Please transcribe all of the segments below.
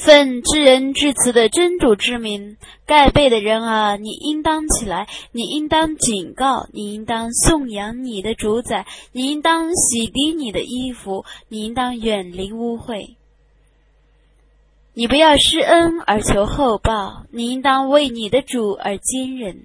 奉至仁至慈的真主之名，盖背的人啊，你应当起来，你应当警告，你应当颂扬你的主宰，你应当洗涤你的衣服，你应当远离污秽。你不要施恩而求厚报，你应当为你的主而坚忍。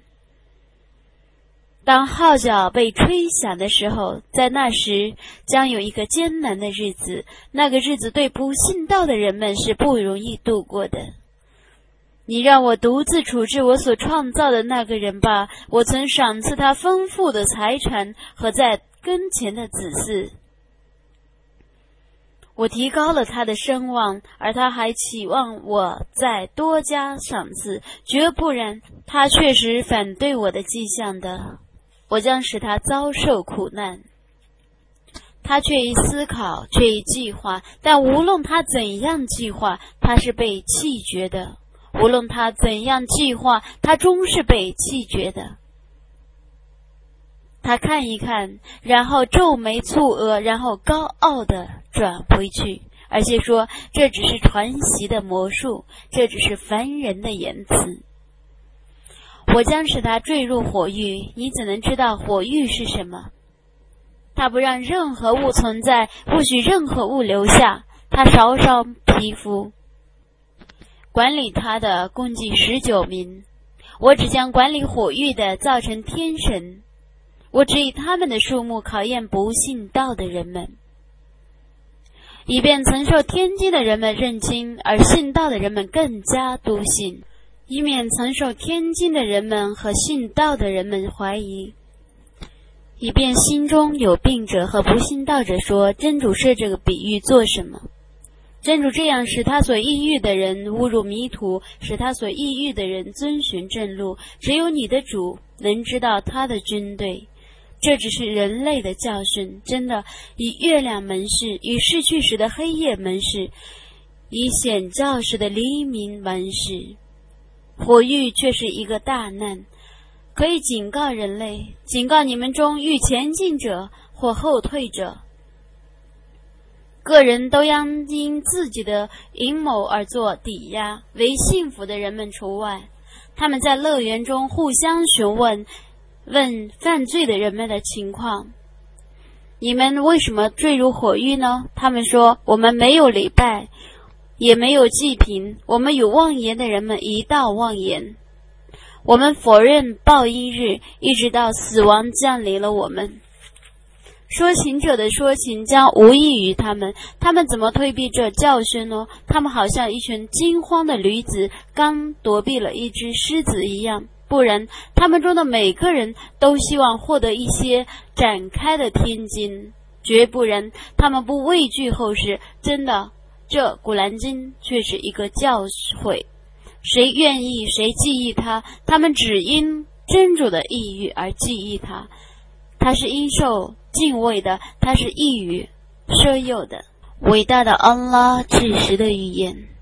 当号角被吹响的时候，在那时将有一个艰难的日子，那个日子对不信道的人们是不容易度过的。你让我独自处置我所创造的那个人吧，我曾赏赐他丰富的财产和在跟前的子嗣。我提高了他的声望，而他还期望我再多加赏赐，绝不然，他确实反对我的迹象的。我将使他遭受苦难。他却已思考，却已计划，但无论他怎样计划，他是被弃绝的。无论他怎样计划，他终是被弃绝的。他看一看，然后皱眉蹙额，然后高傲地转回去，而且说这只是传习的魔术，这只是凡人的言辞。我将使他坠入火狱，你怎能知道火狱是什么？他不让任何物存在，不许任何物留下，他烧伤皮肤。管理他的共计19名，我只将管理火狱的造成天神，我只以他们的数目考验不信道的人们，以便曾受天机的人们认清，而信道的人们更加笃信，以免曾受天经的人们和信道的人们怀疑，以便心中有病者和不信道者说，真主设这个比喻做什么？真主这样使他所抑郁的人误入迷途，使他所抑郁的人遵循正路，只有你的主能知道他的军队。这只是人类的教训，真的，以月亮门市，以逝去时的黑夜门市，以显照时的黎明门市。火狱却是一个大难，可以警告人类，警告你们中欲前进者或后退者。个人都因自己的阴谋而做抵押，为幸福的人们除外。他们在乐园中互相询问犯罪的人们的情况。你们为什么坠入火狱呢？他们说，我们没有礼拜，也没有祭品，我们与妄言的人们一道妄言。我们否认报应日，一直到死亡降临了我们。说情者的说情将无益于他们，他们怎么退避这教训呢？他们好像一群惊慌的驴子刚躲避了一只狮子一样，不然他们中的每个人都希望获得一些展开的天经，绝不然他们不畏惧后世。真的，这古兰经却是一个教诲，谁愿意谁记忆它，他们只因真主的意欲而记忆它，它是应受敬畏的，它是易于摄诱的。伟大的安拉至实的语言。